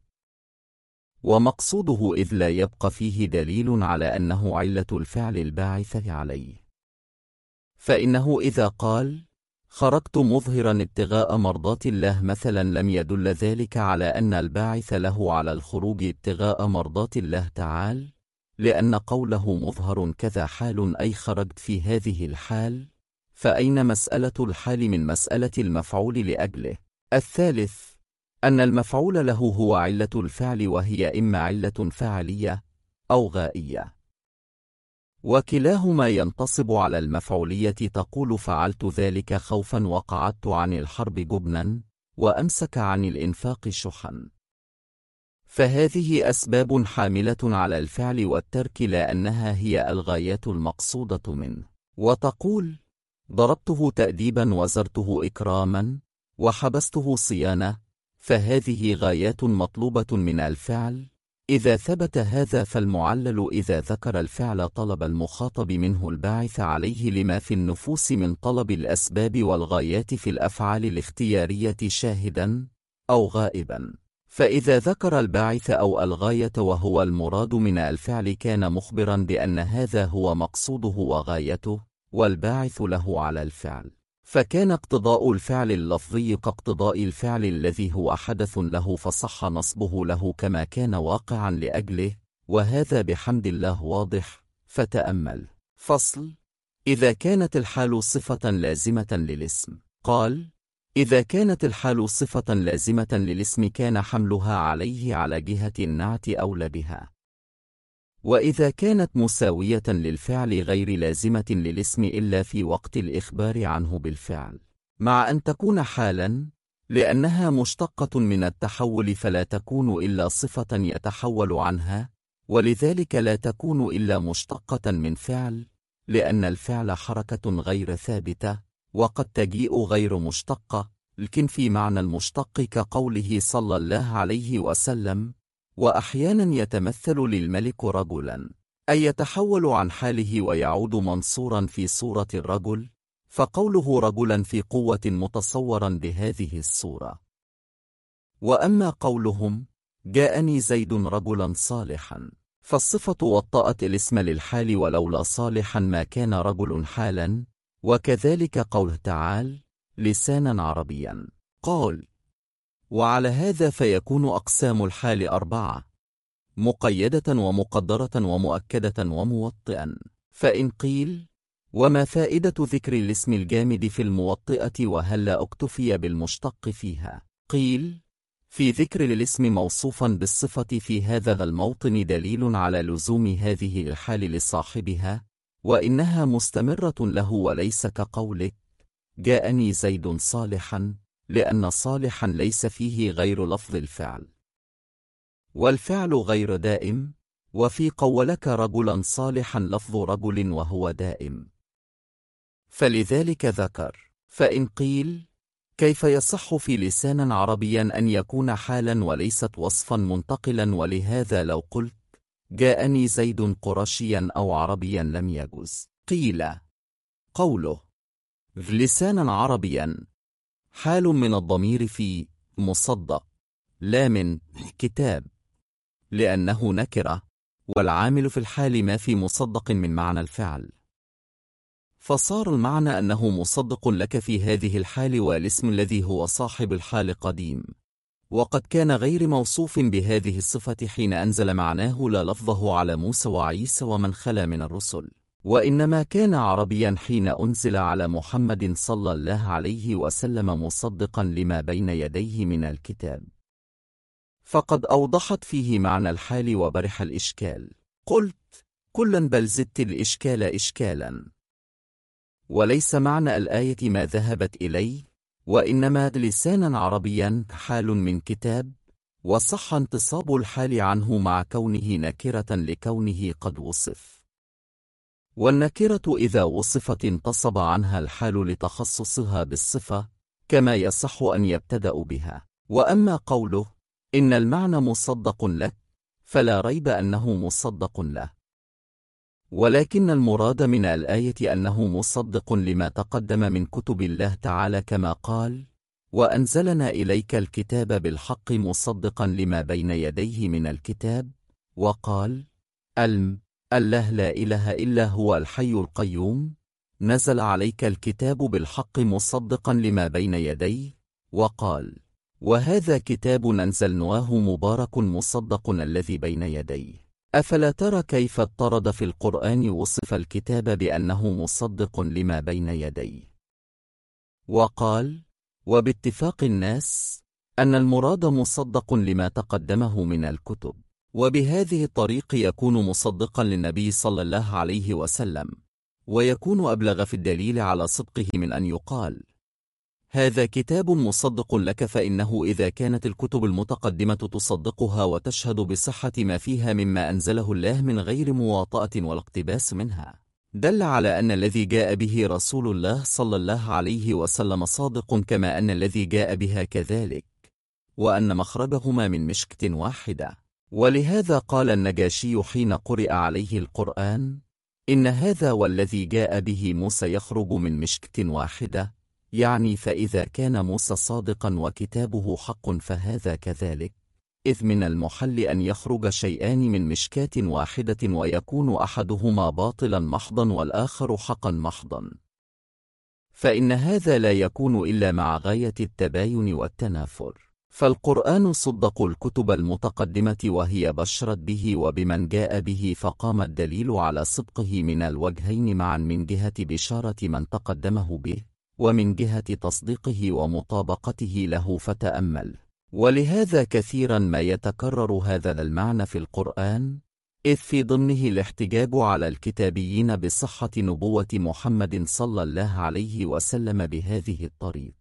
ومقصوده، إذ لا يبقى فيه دليل على أنه علة الفعل الباعث عليه. فإنه إذا قال خرجت مظهرا ابتغاء مرضات الله مثلا لم يدل ذلك على أن الباعث له على الخروج ابتغاء مرضات الله تعالى، لأن قوله مظهر كذا حال أي خرجت في هذه الحال، فأين مسألة الحال من مسألة المفعول لأجله؟ الثالث أن المفعول له هو علة الفعل، وهي إما علة فاعلية أو غائية، وكلاهما ينتصب على المفعولية. تقول فعلت ذلك خوفا وقعدت عن الحرب جبنا وأمسك عن الإنفاق شحا، فهذه أسباب حاملة على الفعل والترك لا أنها هي الغايات المقصودة منه. وتقول ضربته تأديبا وزرته إكراما وحبسته صيانة، فهذه غايات مطلوبة من الفعل. إذا ثبت هذا فالمعلل إذا ذكر الفعل طلب المخاطب منه الباعث عليه لما في النفوس من طلب الأسباب والغايات في الأفعال الاختيارية شاهدا أو غائبا، فإذا ذكر الباعث أو الغاية وهو المراد من الفعل كان مخبرا بأن هذا هو مقصوده وغايته والباعث له على الفعل، فكان اقتضاء الفعل اللفظي كاقتضاء الفعل الذي هو حدث له، فصح نصبه له كما كان واقعا لأجله، وهذا بحمد الله واضح. فتأمل. فصل. إذا كانت الحال صفة لازمة للاسم. قال إذا كانت الحال صفة لازمة للاسم كان حملها عليه على جهة النعت أولى بها، وإذا كانت مساوية للفعل غير لازمة للاسم إلا في وقت الإخبار عنه بالفعل، مع أن تكون حالا لأنها مشتقة من التحول فلا تكون إلا صفة يتحول عنها، ولذلك لا تكون إلا مشتقة من فعل، لأن الفعل حركة غير ثابتة وقد تجيء غير مشتقة، لكن في معنى المشتق كقوله صلى الله عليه وسلم وأحيانا يتمثل للملك رجلا، أي يتحول عن حاله ويعود منصورا في صورة الرجل، فقوله رجلا في قوة متصورا بهذه الصورة. وأما قولهم جاءني زيد رجلا صالحا، فالصفة وطأت الاسم للحال، ولولا صالحا ما كان رجل حالا. وكذلك قوله تعالى لسانا عربيا قال. وعلى هذا فيكون أقسام الحال 4: مقيدة ومقدرة ومؤكدة وموطئا. فإن قيل وما فائدة ذكر الاسم الجامد في الموطئة وهلا اكتفي بالمشتق فيها؟ قيل في ذكر الاسم موصوفا بالصفة في هذا الموطن دليل على لزوم هذه الحال لصاحبها، وإنها مستمرة له، وليس كقولك جاءني زيد صالحا، لأن صالحا ليس فيه غير لفظ الفعل، والفعل غير دائم، وفي قولك رجلا صالحا لفظ رجل وهو دائم، فلذلك ذكر. فإن قيل كيف يصح في لسان عربيا أن يكون حالا وليست وصفا منتقلا؟ ولهذا لو قلت جاءني زيد قرشيا أو عربيا لم يجوز. قيل قوله لسانا عربيا حال من الضمير في مصدق لا من كتاب، لأنه نكرة، والعامل في الحال ما في مصدق من معنى الفعل، فصار المعنى أنه مصدق لك في هذه الحال، والاسم الذي هو صاحب الحال قديم، وقد كان غير موصوف بهذه الصفة حين أنزل معناه لا لفظه على موسى وعيسى ومن خلا من الرسل، وإنما كان عربيا حين أنزل على محمد صلى الله عليه وسلم مصدقا لما بين يديه من الكتاب، فقد أوضحت فيه معنى الحال وبرح الإشكال. قلت كلا بل زدت الإشكال إشكالا، وليس معنى الآية ما ذهبت إليه، وإنما لسانا عربيا حال من كتاب، وصح انتصاب الحال عنه مع كونه نكرة لكونه قد وصف، والنكرة إذا وصفت انتصب عنها الحال لتخصصها بالصفة، كما يصح أن يبتدأ بها. وأما قوله إن المعنى مصدق لك، فلا ريب أنه مصدق له، ولكن المراد من الآية أنه مصدق لما تقدم من كتب الله تعالى، كما قال وأنزلنا إليك الكتاب بالحق مصدقا لما بين يديه من الكتاب، وقال الله لا إله إلا هو الحي القيوم، نزل عليك الكتاب بالحق مصدقا لما بين يديه، وقال وهذا كتاب أنزلناه مبارك مصدق الذي بين يديه. أفلا ترى كيف اضطرد في القرآن وصف الكتاب بأنه مصدق لما بين يديه؟ وقال وباتفاق الناس أن المراد مصدق لما تقدمه من الكتب، وبهذه الطريق يكون مصدقا للنبي صلى الله عليه وسلم، ويكون أبلغ في الدليل على صدقه من أن يقال هذا كتاب مصدق لك، فإنه إذا كانت الكتب المتقدمة تصدقها وتشهد بصحة ما فيها مما أنزله الله من غير مواطأة ولا اقتباس منها، دل على أن الذي جاء به رسول الله صلى الله عليه وسلم صادق، كما أن الذي جاء بها كذلك، وأن مخرجهما من مشكة واحدة. ولهذا قال النجاشي حين قرئ عليه القرآن إن هذا والذي جاء به موسى يخرج من مشكة واحدة، يعني فإذا كان موسى صادقا وكتابه حق فهذا كذلك، إذ من المحل أن يخرج شيئان من مشكاة واحدة ويكون أحدهما باطلا محضا والآخر حقا محضا، فإن هذا لا يكون إلا مع غاية التباين والتنافر. فالقرآن صدق الكتب المتقدمة وهي بشرت به وبمن جاء به، فقام الدليل على صدقه من الوجهين معا، من جهة بشارة من تقدمه به، ومن جهة تصديقه ومطابقته له. فتأمل، ولهذا كثيرا ما يتكرر هذا المعنى في القرآن، إذ في ضمنه الاحتجاج على الكتابيين بصحة نبوة محمد صلى الله عليه وسلم بهذه الطريق،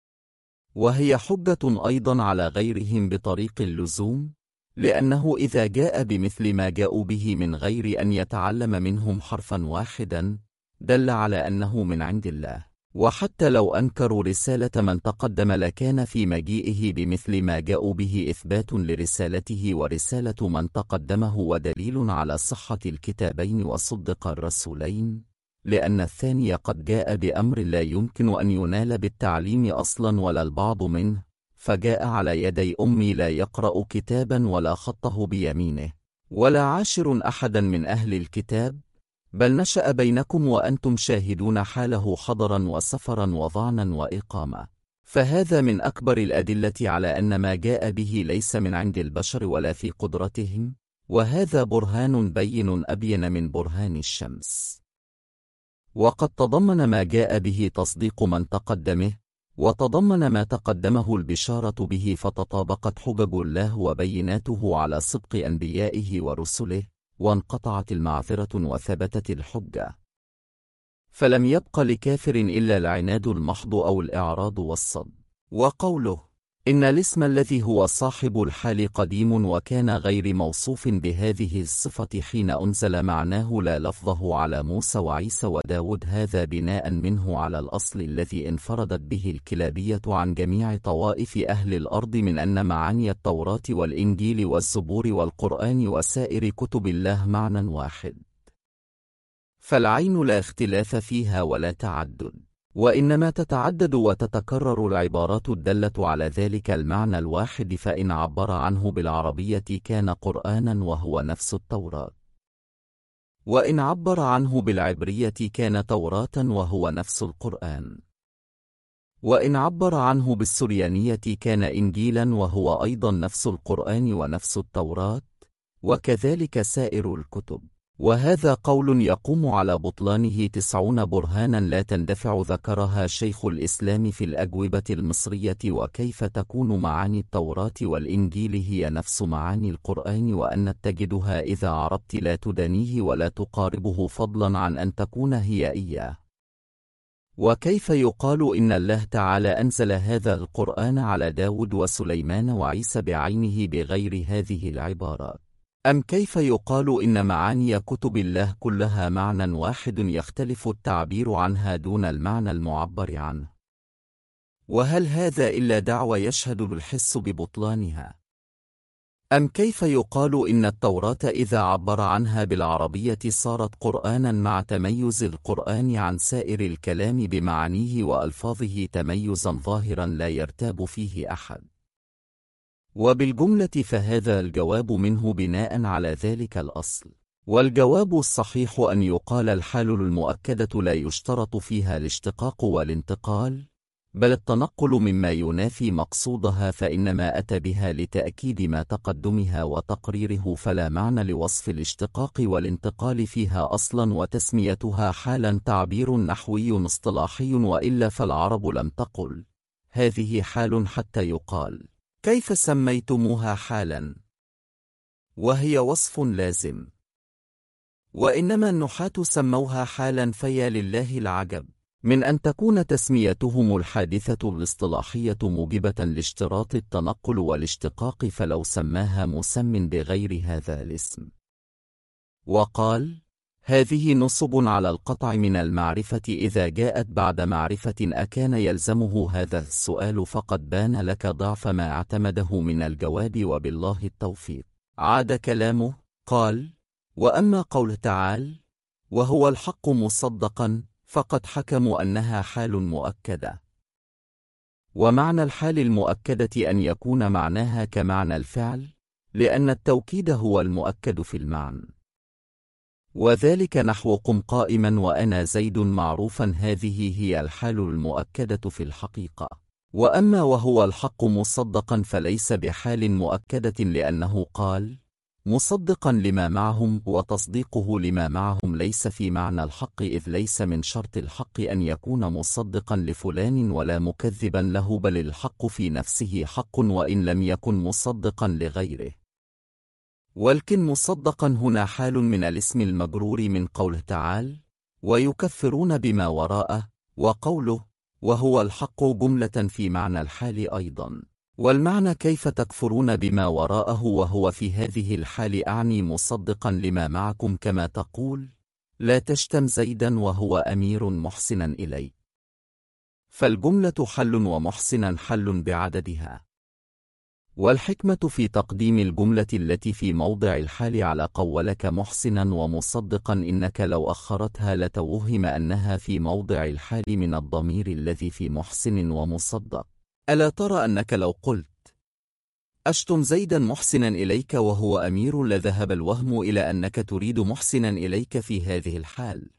وهي حجة أيضا على غيرهم بطريق اللزوم، لأنه إذا جاء بمثل ما جاءوا به من غير أن يتعلم منهم حرفا واحدا دل على أنه من عند الله، وحتى لو أنكروا رسالة من تقدم لكان في مجيئه بمثل ما جاءوا به إثبات لرسالته ورسالة من تقدمه ودليل على صحة الكتابين وصدق الرسولين، لأن الثاني قد جاء بأمر لا يمكن أن ينال بالتعليم أصلا ولا البعض منه، فجاء على يدي أمي لا يقرأ كتابا ولا خطه بيمينه ولا عاشر أحدا من أهل الكتاب، بل نشأ بينكم وأنتم شاهدون حاله حضرا وسفرا وضعنا وإقامة. فهذا من أكبر الأدلة على أن ما جاء به ليس من عند البشر ولا في قدرتهم، وهذا برهان بين أبين من برهان الشمس. وقد تضمن ما جاء به تصديق من تقدمه، وتضمن ما تقدمه البشارة به، فتطابقت حجج الله وبيناته على صدق أنبيائه ورسله، وانقطعت المعذرة وثبتت الحجة، فلم يبق لكافر إلا العناد المحض أو الإعراض والصد. وقوله إن الاسم الذي هو صاحب الحال قديم وكان غير موصوف بهذه الصفة حين أنزل معناه لا لفظه على موسى وعيسى وداود، هذا بناء منه على الأصل الذي انفردت به الكلابية عن جميع طوائف أهل الأرض من أن معاني التوراة والإنجيل والزبور والقرآن وسائر كتب الله معنى واحد، فالعين لا اختلاف فيها ولا تعدد، وإنما تتعدد وتتكرر العبارات الدالة على ذلك المعنى الواحد، فإن عبر عنه بالعربية كان قرآنا وهو نفس التوراة، وإن عبر عنه بالعبرية كان توراة وهو نفس القرآن، وإن عبر عنه بالسريانية كان إنجيلا وهو أيضا نفس القرآن ونفس التوراة، وكذلك سائر الكتب. وهذا قول يقوم على بطلانه 90 برهانا لا تندفع ذكرها شيخ الإسلام في الأجوبة المصرية، وكيف تكون معاني التوراة والإنجيل هي نفس معاني القرآن، وأن تجدها إذا عربت لا تدانيه ولا تقاربه، فضلا عن أن تكون هي إياه. وكيف يقال إن الله تعالى أنزل هذا القرآن على داود وسليمان وعيسى بعينه بغير هذه العبارات؟ أم كيف يقال إن معاني كتب الله كلها معنى واحد يختلف التعبير عنها دون المعنى المعبر عنه؟ وهل هذا إلا دعوى يشهد الحس ببطلانها؟ أم كيف يقال إن التوراة إذا عبر عنها بالعربية صارت قرآنا مع تميز القرآن عن سائر الكلام بمعانيه وألفاظه تميزا ظاهرا لا يرتاب فيه أحد؟ وبالجملة فهذا الجواب منه بناء على ذلك الأصل. والجواب الصحيح أن يقال الحال المؤكدة لا يشترط فيها الاشتقاق والانتقال، بل التنقل مما ينافي مقصودها، فإنما أتى بها لتأكيد ما تقدمها وتقريره، فلا معنى لوصف الاشتقاق والانتقال فيها أصلا، وتسميتها حالا تعبير نحوي اصطلاحي، وإلا فالعرب لم تقل هذه حال حتى يقال كيف سميتموها حالا، وهي وصف لازم. وإنما النحاة سموها حالا، فيا لله العجب من أن تكون تسميتهم الحادثة الاصطلاحية موجبة لاشتراط التنقل والاشتقاق، فلو سماها مسم بغير هذا الاسم وقال هذه نصب على القطع من المعرفة إذا جاءت بعد معرفة، أكان يلزمه هذا السؤال؟ فقد بان لك ضعف ما اعتمده من الجواب، وبالله التوفيق. عاد كلامه قال وأما قول تعالى وهو الحق مصدقا، فقد حكموا أنها حال مؤكدة، ومعنى الحال المؤكدة أن يكون معناها كمعنى الفعل، لأن التوكيد هو المؤكد في المعنى، وذلك نحو قم قائما وأنا زيد معروفا، هذه هي الحال المؤكدة في الحقيقة. وأما وهو الحق مصدقا فليس بحال مؤكدة، لأنه قال مصدقا لما معهم، وتصديقه لما معهم ليس في معنى الحق، إذ ليس من شرط الحق أن يكون مصدقا لفلان ولا مكذبا له، بل الحق في نفسه حق وإن لم يكن مصدقا لغيره. ولكن مصدقا هنا حال من الاسم المجرور من قوله تعالى ويكفرون بما وراءه، وقوله وهو الحق جملة في معنى الحال أيضا. والمعنى كيف تكفرون بما وراءه وهو في هذه الحال أعني مصدقا لما معكم، كما تقول لا تشتم زيدا وهو أمير محسنا إليه. فالجملة حل ومحسنا حل بعددها. والحكمة في تقديم الجملة التي في موضع الحال على قولك محسنا ومصدقا إنك لو أخرتها لتوهم أنها في موضع الحال من الضمير الذي في محسن ومصدق. ألا ترى أنك لو قلت أشتم زيدا محسنا إليك وهو أمير لذهب الوهم إلى أنك تريد محسنا إليك في هذه الحال،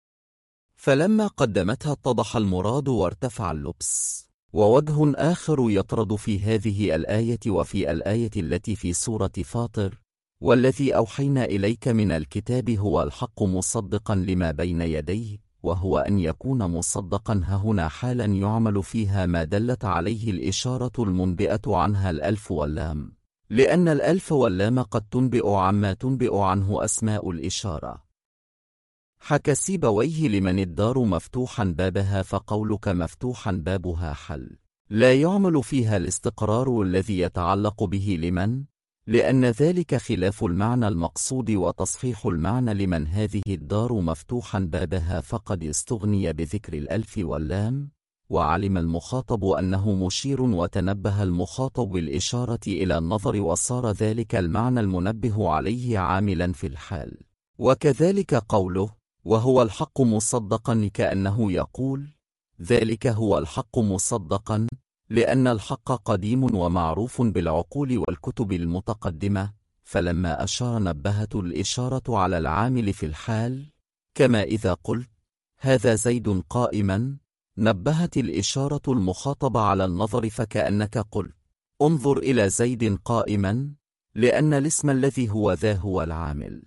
فلما قدمتها اتضح المراد وارتفع اللبس. ووجه آخر يطرد في هذه الآية وفي الآية التي في سورة فاطر: والذي أوحينا إليك من الكتاب هو الحق مصدقا لما بين يديه، وهو أن يكون مصدقا هنا حالا يعمل فيها ما دلت عليه الإشارة المنبئة عنها الألف واللام، لأن الألف واللام قد تنبئ عما تنبئ عنه أسماء الإشارة. حكى سيبويه: لمن الدار مفتوحا بابها فقولك مفتوحا بابها حل، لا يعمل فيها الاستقرار الذي يتعلق به لمن، لأن ذلك خلاف المعنى المقصود وتصحيح المعنى لمن هذه الدار مفتوحا بابها فقد استغني بذكر الألف واللام، وعلم المخاطب أنه مشير وتنبه المخاطب بالإشارة إلى النظر وصار ذلك المعنى المنبه عليه عاملا في الحال. وكذلك قوله وهو الحق مصدقا كأنه يقول ذلك هو الحق مصدقا، لأن الحق قديم ومعروف بالعقول والكتب المتقدمة، فلما أشار نبهت الإشارة على العامل في الحال، كما إذا قلت هذا زيد قائما نبهت الإشارة المخاطبة على النظر، فكأنك قلت انظر إلى زيد قائما، لأن الاسم الذي هو ذا هو العامل.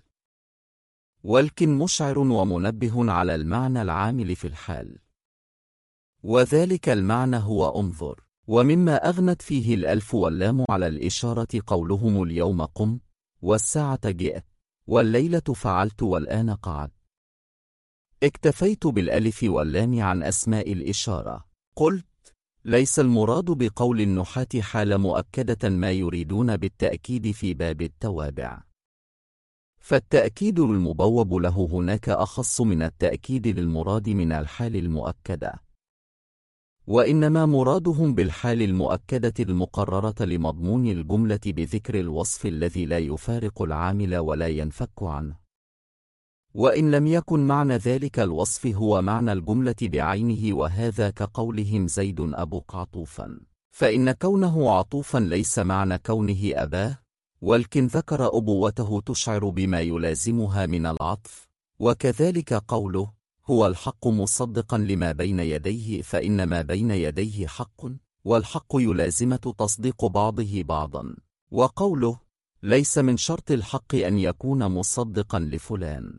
ولكن مشعر ومنبه على المعنى العامل في الحال، وذلك المعنى هو انظر. ومما أغنت فيه الألف واللام على الإشارة قولهم اليوم قم، والساعة جئت، والليلة فعلت، والآن قعد. اكتفيت بالألف واللام عن أسماء الإشارة. قلت ليس المراد بقول النحاة حال مؤكدة ما يريدون بالتأكيد في باب التوابع، فالتأكيد المبوب له هناك أخص من التأكيد للمراد من الحال المؤكدة، وإنما مرادهم بالحال المؤكدة المقررة لمضمون الجملة بذكر الوصف الذي لا يفارق العامل ولا ينفك عنه، وإن لم يكن معنى ذلك الوصف هو معنى الجملة بعينه، وهذا كقولهم زيد أبوك عطوفا، فإن كونه عطوفا ليس معنى كونه أباه، ولكن ذكر أبوته تشعر بما يلازمها من العطف. وكذلك قوله هو الحق مصدقا لما بين يديه، فإن ما بين يديه حق، والحق يلازمة تصديق بعضه بعضا. وقوله ليس من شرط الحق أن يكون مصدقا لفلان،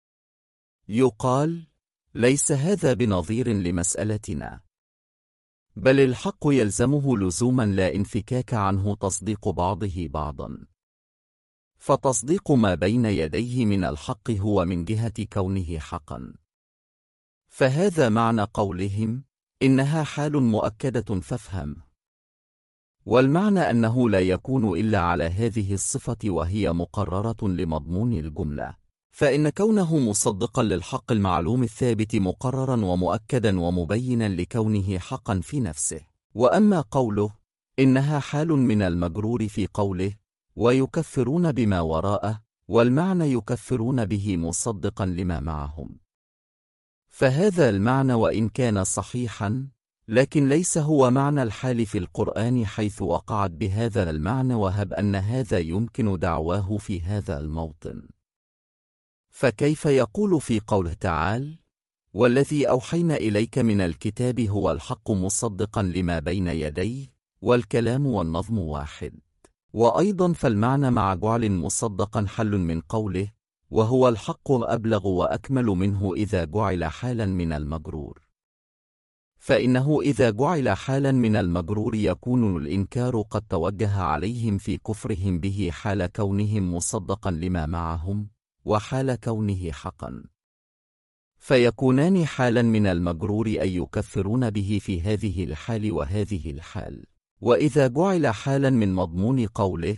يقال ليس هذا بنظير لمسألتنا، بل الحق يلزمه لزوما لا انفكاك عنه تصديق بعضه بعضا، فتصديق ما بين يديه من الحق هو من جهة كونه حقا. فهذا معنى قولهم إنها حال مؤكدة فافهم، والمعنى أنه لا يكون إلا على هذه الصفة وهي مقررة لمضمون الجملة، فإن كونه مصدقا للحق المعلوم الثابت مقررا ومؤكدا ومبينا لكونه حقا في نفسه. وأما قوله إنها حال من المجرور في قوله ويكفرون بما وراءه، والمعنى يكفرون به مصدقا لما معهم، فهذا المعنى وإن كان صحيحا لكن ليس هو معنى الحال في القرآن حيث وقعت بهذا المعنى، وهب أن هذا يمكن دعواه في هذا الموطن، فكيف يقول في قوله تعالى والذي أوحينا إليك من الكتاب هو الحق مصدقا لما بين يديه، والكلام والنظم واحد. وأيضا فالمعنى مع جعل مصدقا حل من قوله وهو الحق أبلغ وأكمل منه إذا جعل حالا من المجرور، فإنه إذا جعل حالا من المجرور يكون الإنكار قد توجه عليهم في كفرهم به حال كونهم مصدقا لما معهم وحال كونه حقا، فيكونان حالا من المجرور أي يكفرون به في هذه الحال وهذه الحال. وإذا جعل حالا من مضمون قوله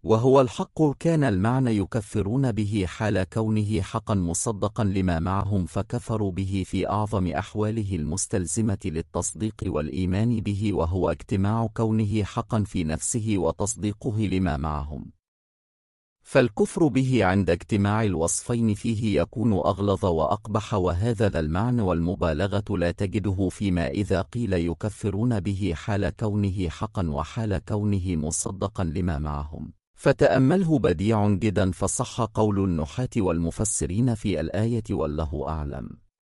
وهو الحق كان المعنى يكفرون به حال كونه حقا مصدقا لما معهم، فكفروا به في أعظم أحواله المستلزمة للتصديق والإيمان به، وهو اجتماع كونه حقا في نفسه وتصديقه لما معهم. فالكفر به عند اجتماع الوصفين فيه يكون أغلظ وأقبح، وهذا ذا المعنى والمبالغة لا تجده فيما إذا قيل يكفرون به حال كونه حقا وحال كونه مصدقا لما معهم. فتأمله بديع جدا، فصح قول النحاة والمفسرين في الآية والله أعلم.